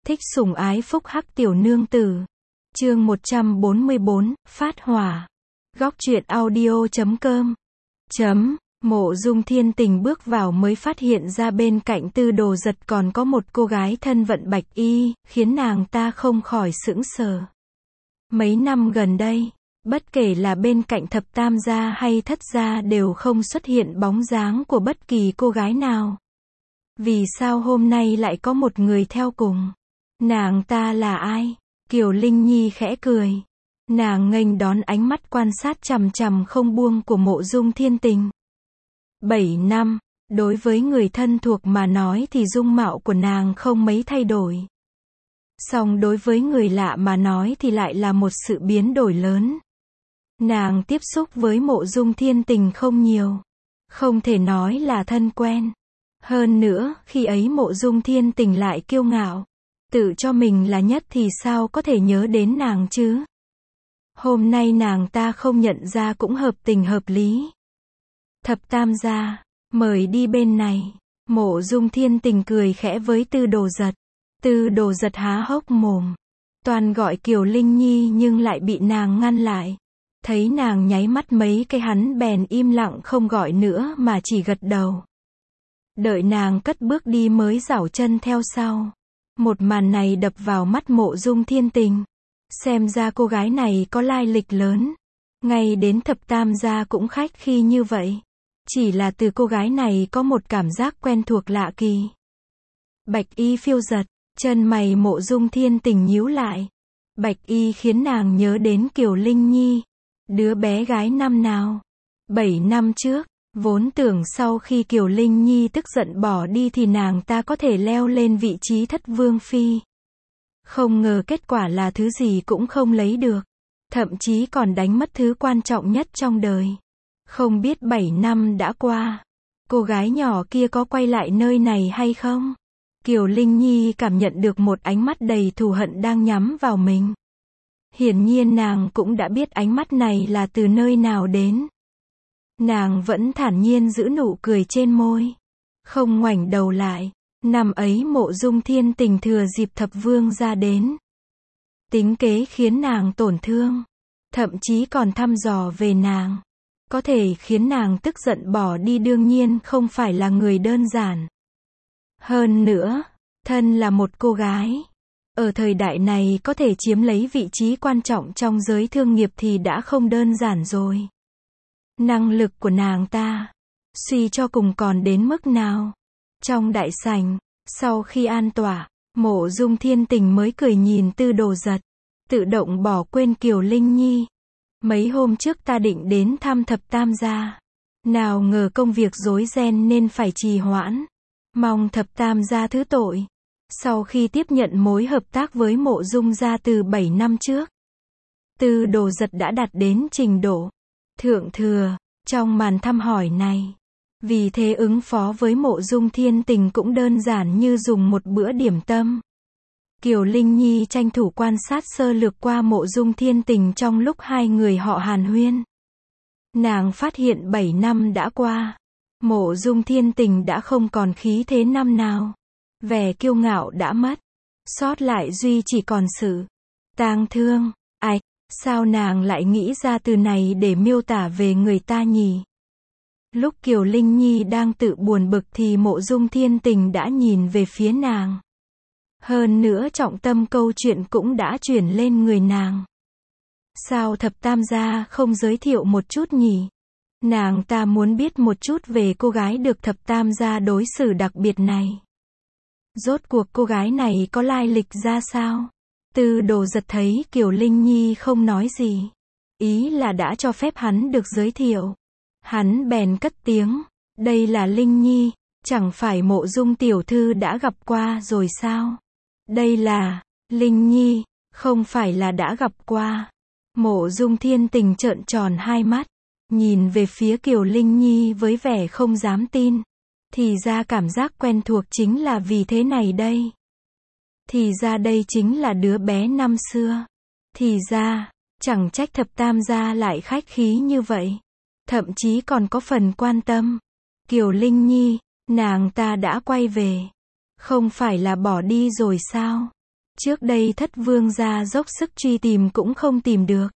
Thích sủng ái phúc hắc tiểu nương tử. Chương 144, phát hỏa. Góc truyện audio.com. Mộ Dung Thiên Tình bước vào mới phát hiện ra bên cạnh Tư Đồ Giật còn có một cô gái thân vận bạch y, khiến nàng ta không khỏi sững sờ. Mấy năm gần đây, bất kể là bên cạnh Thập Tam gia hay Thất gia đều không xuất hiện bóng dáng của bất kỳ cô gái nào. Vì sao hôm nay lại có một người theo cùng? Nàng ta là ai? Kiều Linh Nhi khẽ cười. Nàng nghênh đón ánh mắt quan sát chằm chằm không buông của Mộ Dung Thiên Tình. 7 năm, đối với người thân thuộc mà nói thì dung mạo của nàng không mấy thay đổi. Song đối với người lạ mà nói thì lại là một sự biến đổi lớn. Nàng tiếp xúc với Mộ Dung Thiên Tình không nhiều. Không thể nói là thân quen. Hơn nữa, khi ấy Mộ Dung Thiên Tình lại kiêu ngạo. Tự cho mình là nhất thì sao có thể nhớ đến nàng chứ? Hôm nay nàng ta không nhận ra cũng hợp tình hợp lý. Thập Tam gia, mời đi bên này. Mộ Dung Thiên Tình cười khẽ với Tư Đồ Giật. Tư Đồ Giật há hốc mồm. Toàn gọi Kiều Linh Nhi nhưng lại bị nàng ngăn lại. Thấy nàng nháy mắt mấy cái hắn bèn im lặng không gọi nữa mà chỉ gật đầu. Đợi nàng cất bước đi mới giảo chân theo sau. Một màn này đập vào mắt Mộ Dung Thiên Tình. Xem ra cô gái này có lai lịch lớn. Ngay đến Thập Tam gia cũng khách khí như vậy. Chỉ là từ cô gái này có một cảm giác quen thuộc lạ kỳ. Bạch y phiêu giật, chân mày Mộ Dung Thiên Tình nhíu lại. Bạch y khiến nàng nhớ đến Kiều Linh Nhi. Đứa bé gái năm nào? 7 năm trước. Vốn tưởng sau khi Kiều Linh Nhi tức giận bỏ đi thì nàng ta có thể leo lên vị trí thất vương phi. Không ngờ kết quả là thứ gì cũng không lấy được. Thậm chí còn đánh mất thứ quan trọng nhất trong đời. Không biết 7 năm đã qua. Cô gái nhỏ kia có quay lại nơi này hay không? Kiều Linh Nhi cảm nhận được một ánh mắt đầy thù hận đang nhắm vào mình. Hiển nhiên nàng cũng đã biết ánh mắt này là từ nơi nào đến. Nàng vẫn thản nhiên giữ nụ cười trên môi. Không ngoảnh đầu lại. Năm ấy Mộ Dung Thiên Tình thừa dịp thập vương ra đến. Tính kế khiến nàng tổn thương. Thậm chí còn thăm dò về nàng. Có thể khiến nàng tức giận bỏ đi đương nhiên không phải là người đơn giản. Hơn nữa, thân là một cô gái. Ở thời đại này có thể chiếm lấy vị trí quan trọng trong giới thương nghiệp thì đã không đơn giản rồi. Năng lực của nàng ta, suy cho cùng còn đến mức nào? Trong đại sảnh, sau khi an tọa, Mộ Dung Thiên Tình mới cười nhìn Tư Đồ Giật, tự động bỏ quên Kiều Linh Nhi. Mấy hôm trước ta định đến thăm Thập Tam gia, nào ngờ công việc rối ren nên phải trì hoãn. Mong Thập Tam gia thứ tội. Sau khi tiếp nhận mối hợp tác với Mộ Dung gia từ 7 năm trước, Tư Đồ Giật đã đạt đến trình độ thượng thừa trong màn thăm hỏi này. Vì thế ứng phó với Mộ Dung Thiên Tình cũng đơn giản như dùng một bữa điểm tâm. Kiều Linh Nhi tranh thủ quan sát sơ lược qua Mộ Dung Thiên Tình trong lúc hai người họ hàn huyên. Nàng phát hiện 7 năm đã qua. Mộ Dung Thiên Tình đã không còn khí thế năm nào. Vẻ kiêu ngạo đã mất. Sót lại duy chỉ còn sự tang thương. Ạch, sao nàng lại nghĩ ra từ này để miêu tả về người ta nhỉ? Lúc Kiều Linh Nhi đang tự buồn bực thì Mộ Dung Thiên Tình đã nhìn về phía nàng. Hơn nữa trọng tâm câu chuyện cũng đã chuyển lên người nàng. Sao Thập Tam gia không giới thiệu một chút nhỉ? Nàng ta muốn biết một chút về cô gái được Thập Tam gia đối xử đặc biệt này. Rốt cuộc cô gái này có lai lịch ra sao? Tư Đồ Giật thấy Kiều Linh Nhi không nói gì. Ý là đã cho phép hắn được giới thiệu. Hắn bèn cất tiếng. Đây là Linh Nhi. Chẳng phải Mộ Dung tiểu thư đã gặp qua rồi sao? Đây là Linh Nhi. Không phải là đã gặp qua. Mộ Dung Thiên Tình trợn tròn hai mắt. Nhìn về phía Kiều Linh Nhi với vẻ không dám tin. Thì ra cảm giác quen thuộc chính là vì thế này đây. Thì ra đây chính là đứa bé năm xưa. Thì ra, chẳng trách Thập Tam gia lại khách khí như vậy. Thậm chí còn có phần quan tâm. Kiều Linh Nhi, nàng ta đã quay về. Không phải là bỏ đi rồi sao? Trước đây Thất Vương gia dốc sức truy tìm cũng không tìm được.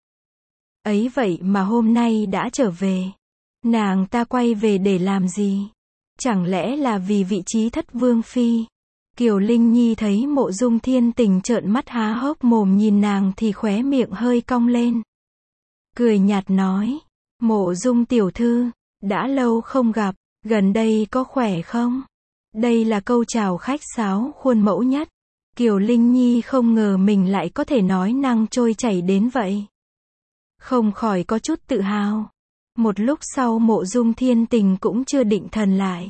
Ấy vậy mà hôm nay đã trở về. Nàng ta quay về để làm gì? Chẳng lẽ là vì vị trí Thất Vương phi? Kiều Linh Nhi thấy Mộ Dung Thiên Tình trợn mắt há hốc mồm nhìn nàng thì khóe miệng hơi cong lên. Cười nhạt nói, Mộ Dung tiểu thư, đã lâu không gặp, gần đây có khỏe không? Đây là câu chào khách sáo khuôn mẫu nhất. Kiều Linh Nhi không ngờ mình lại có thể nói năng trôi chảy đến vậy. Không khỏi có chút tự hào. Một lúc sau Mộ Dung Thiên Tình cũng chưa định thần lại.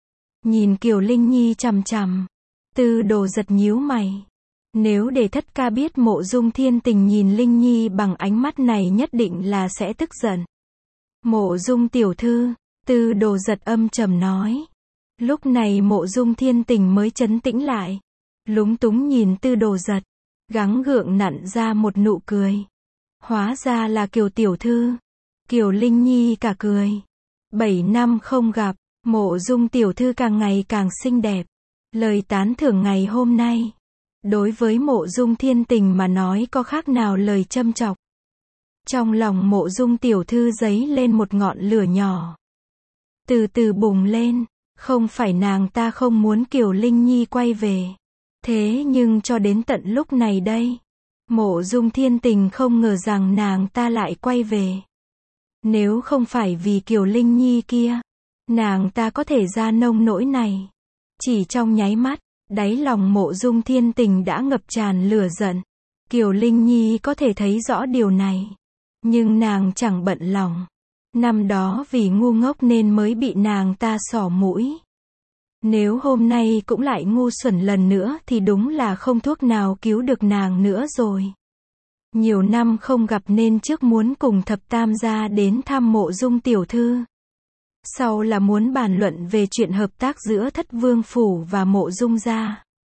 Nhìn Kiều Linh Nhi chằm chằm. Tư Đồ giật nhíu mày. Nếu để Thất ca biết Mộ Dung Thiên Tình nhìn Linh Nhi bằng ánh mắt này nhất định là sẽ tức giận. Mộ Dung tiểu thư, Tư Đồ giật âm trầm nói. Lúc này Mộ Dung Thiên Tình mới trấn tĩnh lại. Lúng túng nhìn Tư Đồ giật. Gắng gượng nặn ra một nụ cười. Hóa ra là Kiều tiểu thư. Kiều Linh Nhi cả cười. 7 năm không gặp, Mộ Dung tiểu thư càng ngày càng xinh đẹp. Lời tán thưởng ngày hôm nay, đối với Mộ Dung Thiên Tình mà nói có khác nào lời châm chọc. Trong lòng Mộ Dung tiểu thư dấy lên một ngọn lửa nhỏ. Từ từ bùng lên, không phải nàng ta không muốn Kiều Linh Nhi quay về. Thế nhưng cho đến tận lúc này đây, Mộ Dung Thiên Tình không ngờ rằng nàng ta lại quay về. Nếu không phải vì Kiều Linh Nhi kia, nàng ta có thể ra nông nỗi này. Chỉ trong nháy mắt, đáy lòng Mộ Dung Thiên Tình đã ngập tràn lửa giận. Kiều Linh Nhi có thể thấy rõ điều này. Nhưng nàng chẳng bận lòng. Năm đó vì ngu ngốc nên mới bị nàng ta xỏ mũi. Nếu hôm nay cũng lại ngu xuẩn lần nữa thì đúng là không thuốc nào cứu được nàng nữa rồi. Nhiều năm không gặp nên trước muốn cùng Thập Tam gia đến thăm Mộ Dung tiểu thư. Sau là muốn bàn luận về chuyện hợp tác giữa Thất Vương phủ và Mộ Dung gia.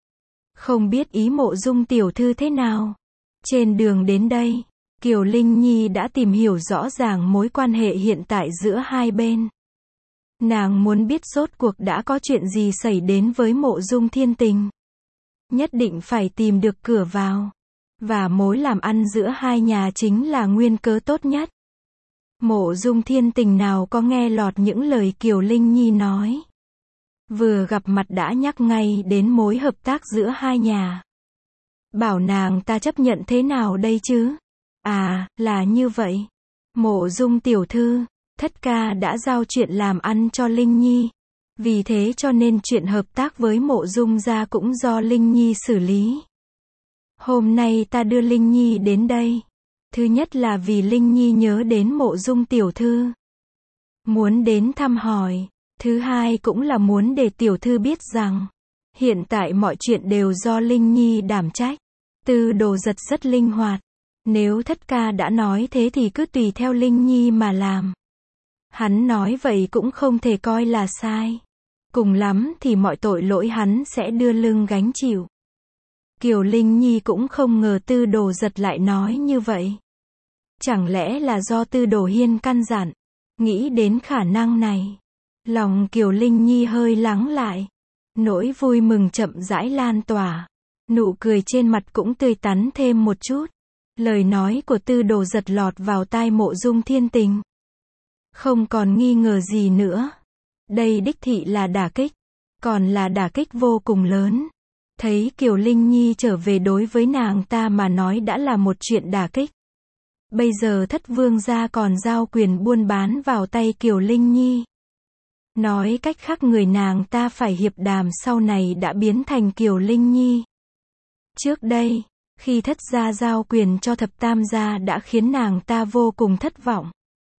Không biết ý Mộ Dung tiểu thư thế nào. Trên đường đến đây, Kiều Linh Nhi đã tìm hiểu rõ ràng mối quan hệ hiện tại giữa hai bên. Nàng muốn biết rốt cuộc đã có chuyện gì xảy đến với Mộ Dung Thiên Tình. Nhất định phải tìm được cửa vào. Và mối làm ăn giữa hai nhà chính là nguyên cớ tốt nhất. Mộ Dung Thiên Tình nào có nghe lọt những lời Kiều Linh Nhi nói. Vừa gặp mặt đã nhắc ngay đến mối hợp tác giữa hai nhà. Bảo nàng ta chấp nhận thế nào đây chứ? À, là như vậy. Mộ Dung tiểu thư, Thất ca đã giao chuyện làm ăn cho Linh Nhi. Vì thế cho nên chuyện hợp tác với Mộ Dung gia cũng do Linh Nhi xử lý. Hôm nay ta đưa Linh Nhi đến đây. Thứ nhất là vì Linh Nhi nhớ đến Mộ Dung tiểu thư. Muốn đến thăm hỏi. Thứ hai cũng là muốn để tiểu thư biết rằng, hiện tại mọi chuyện đều do Linh Nhi đảm trách. Tư Đồ giật rất linh hoạt. Nếu Thất ca đã nói thế thì cứ tùy theo Linh Nhi mà làm. Hắn nói vậy cũng không thể coi là sai. Cùng lắm thì mọi tội lỗi hắn sẽ đưa lưng gánh chịu. Kiều Linh Nhi cũng không ngờ Tư Đồ giật lại nói như vậy. Chẳng lẽ là do Tư Đồ Hiên căn dặn. Nghĩ đến khả năng này, lòng Kiều Linh Nhi hơi lắng lại. Nỗi vui mừng chậm rãi lan tỏa. Nụ cười trên mặt cũng tươi tắn thêm một chút. Lời nói của Tư Đồ giật lọt vào tai Mộ Dung Thiên Tình. Không còn nghi ngờ gì nữa. Đây đích thị là đả kích. Còn là đả kích vô cùng lớn. Thấy Kiều Linh Nhi trở về đối với nàng ta mà nói đã là một chuyện đả kích. Bây giờ Thất Vương gia còn giao quyền buôn bán vào tay Kiều Linh Nhi. Nói cách khác người nàng ta phải hiệp đàm sau này đã biến thành Kiều Linh Nhi. Trước đây, khi Thất gia giao quyền cho Thập Tam gia đã khiến nàng ta vô cùng thất vọng.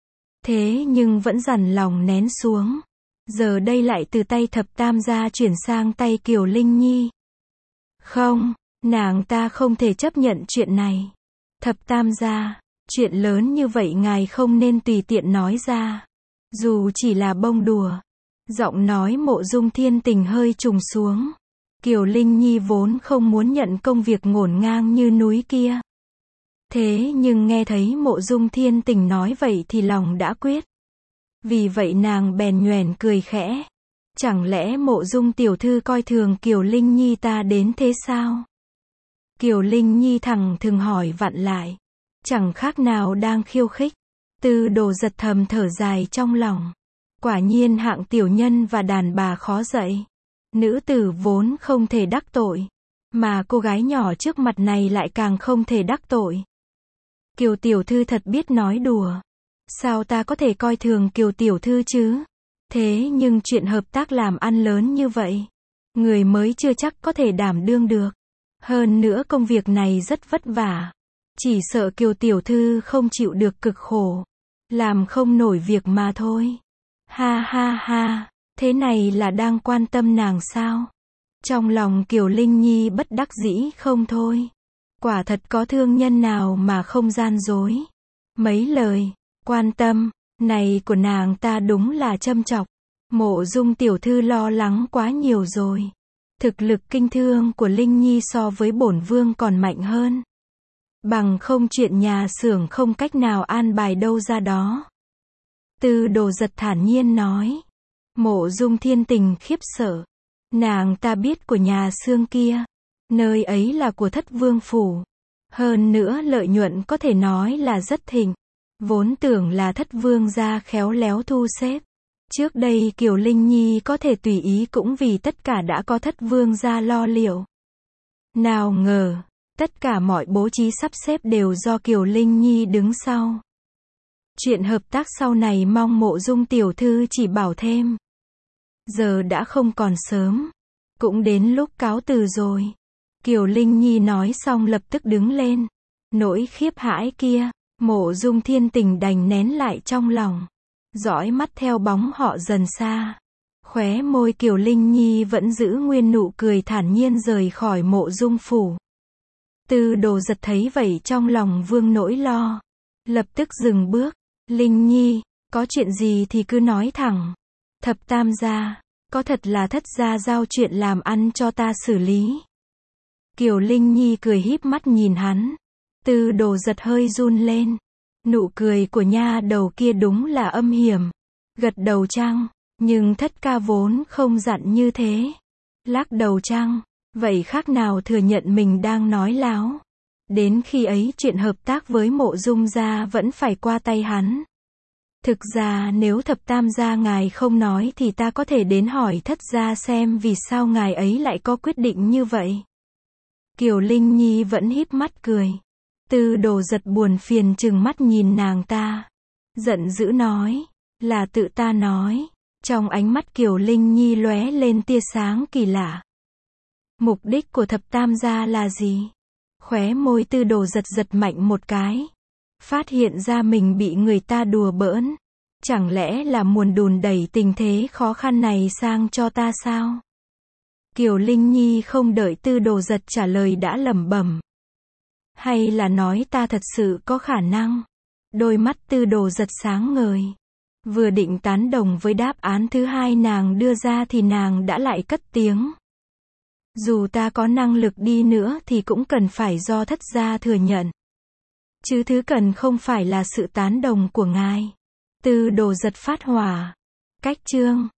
Thế nhưng vẫn dằn lòng nén xuống. Giờ đây lại từ tay Thập Tam gia chuyển sang tay Kiều Linh Nhi. Không, nàng ta không thể chấp nhận chuyện này. Thập Tam gia, chuyện lớn như vậy ngài không nên tùy tiện nói ra. Dù chỉ là bông đùa. Giọng nói Mộ Dung Thiên Tình hơi trùng xuống. Kiều Linh Nhi vốn không muốn nhận công việc ngổn ngang như núi kia. Thế nhưng nghe thấy Mộ Dung Thiên Tình nói vậy thì lòng đã quyết. Vì vậy nàng bèn nhoẻn cười khẽ. Chẳng lẽ Mộ Dung tiểu thư coi thường Kiều Linh Nhi ta đến thế sao? Kiều Linh Nhi thẳng thừng hỏi vặn lại. Chẳng khác nào đang khiêu khích. Tư Đồ Giật thầm thở dài trong lòng. Quả nhiên hạng tiểu nhân và đàn bà khó dạy. Nữ tử vốn không thể đắc tội. Mà cô gái nhỏ trước mặt này lại càng không thể đắc tội. Kiều tiểu thư thật biết nói đùa. Sao ta có thể coi thường Kiều tiểu thư chứ? Thế nhưng chuyện hợp tác làm ăn lớn như vậy, người mới chưa chắc có thể đảm đương được. Hơn nữa công việc này rất vất vả. Chỉ sợ Kiều tiểu thư không chịu được cực khổ. Làm không nổi việc mà thôi. Ha ha ha, thế này là đang quan tâm nàng sao? Trong lòng Kiều Linh Nhi bất đắc dĩ không thôi. Quả thật có thương nhân nào mà không gian dối. Mấy lời quan tâm này của nàng ta đúng là châm chọc. Mộ Dung tiểu thư lo lắng quá nhiều rồi. Thực lực kinh thương của Linh Nhi so với bổn vương còn mạnh hơn. Bằng không chuyện nhà xưởng không cách nào an bài đâu ra đó. Tư Đồ Giật thản nhiên nói. Mộ Dung Thiên Tình khiếp sợ. Nàng ta biết của nhà xưởng kia. Nơi ấy là của Thất Vương phủ. Hơn nữa lợi nhuận có thể nói là rất thịnh. Vốn tưởng là Thất Vương gia khéo léo thu xếp. Trước đây Kiều Linh Nhi có thể tùy ý cũng vì tất cả đã có Thất Vương gia lo liệu. Nào ngờ, tất cả mọi bố trí sắp xếp đều do Kiều Linh Nhi đứng sau. Chuyện hợp tác sau này mong Mộ Dung tiểu thư chỉ bảo thêm. Giờ đã không còn sớm. Cũng đến lúc cáo từ rồi. Kiều Linh Nhi nói xong lập tức đứng lên. Nỗi khiếp hãi kia, Mộ Dung Thiên Tình đành nén lại trong lòng. Dõi mắt theo bóng họ dần xa. Khóe môi Kiều Linh Nhi vẫn giữ nguyên nụ cười thản nhiên rời khỏi Mộ Dung phủ. Tư Đồ Giật thấy vậy trong lòng vương nỗi lo. Lập tức dừng bước. Linh Nhi, có chuyện gì thì cứ nói thẳng. Thập tam gia, có thật là thất gia giao chuyện làm ăn cho ta xử lý. Kiều Linh Nhi cười híp mắt nhìn hắn. Tư Đồ Giật hơi run lên. Nụ cười của nha đầu kia đúng là âm hiểm. Gật đầu chăng, nhưng thất ca vốn không dặn như thế. Lắc đầu chăng, vậy khác nào thừa nhận mình đang nói láo. Đến khi ấy chuyện hợp tác với Mộ Dung gia vẫn phải qua tay hắn. Thực ra nếu thập tam gia ngài không nói thì ta có thể đến hỏi thất gia xem vì sao ngài ấy lại có quyết định như vậy. Kiều Linh Nhi vẫn híp mắt cười. Tư Đồ Giật buồn phiền trừng mắt nhìn nàng ta. Giận dữ nói, là tự ta nói. Trong ánh mắt Kiều Linh Nhi lóe lên tia sáng kỳ lạ. Mục đích của thập tam gia là gì? Khóe môi Tư Đồ Giật giật mạnh một cái. Phát hiện ra mình bị người ta đùa bỡn. Chẳng lẽ là muốn đùn đẩy tình thế khó khăn này sang cho ta sao? Kiều Linh Nhi không đợi Tư Đồ Giật trả lời đã lẩm bẩm. Hay là nói ta thật sự có khả năng? Đôi mắt Tư Đồ Giật sáng ngời. Vừa định tán đồng với đáp án thứ hai nàng đưa ra thì nàng đã lại cất tiếng. Dù ta có năng lực đi nữa thì cũng cần phải do thất gia thừa nhận. Chứ thứ cần không phải là sự tán đồng của ngài. Tư Đồ Giật phát hỏa. Cách chương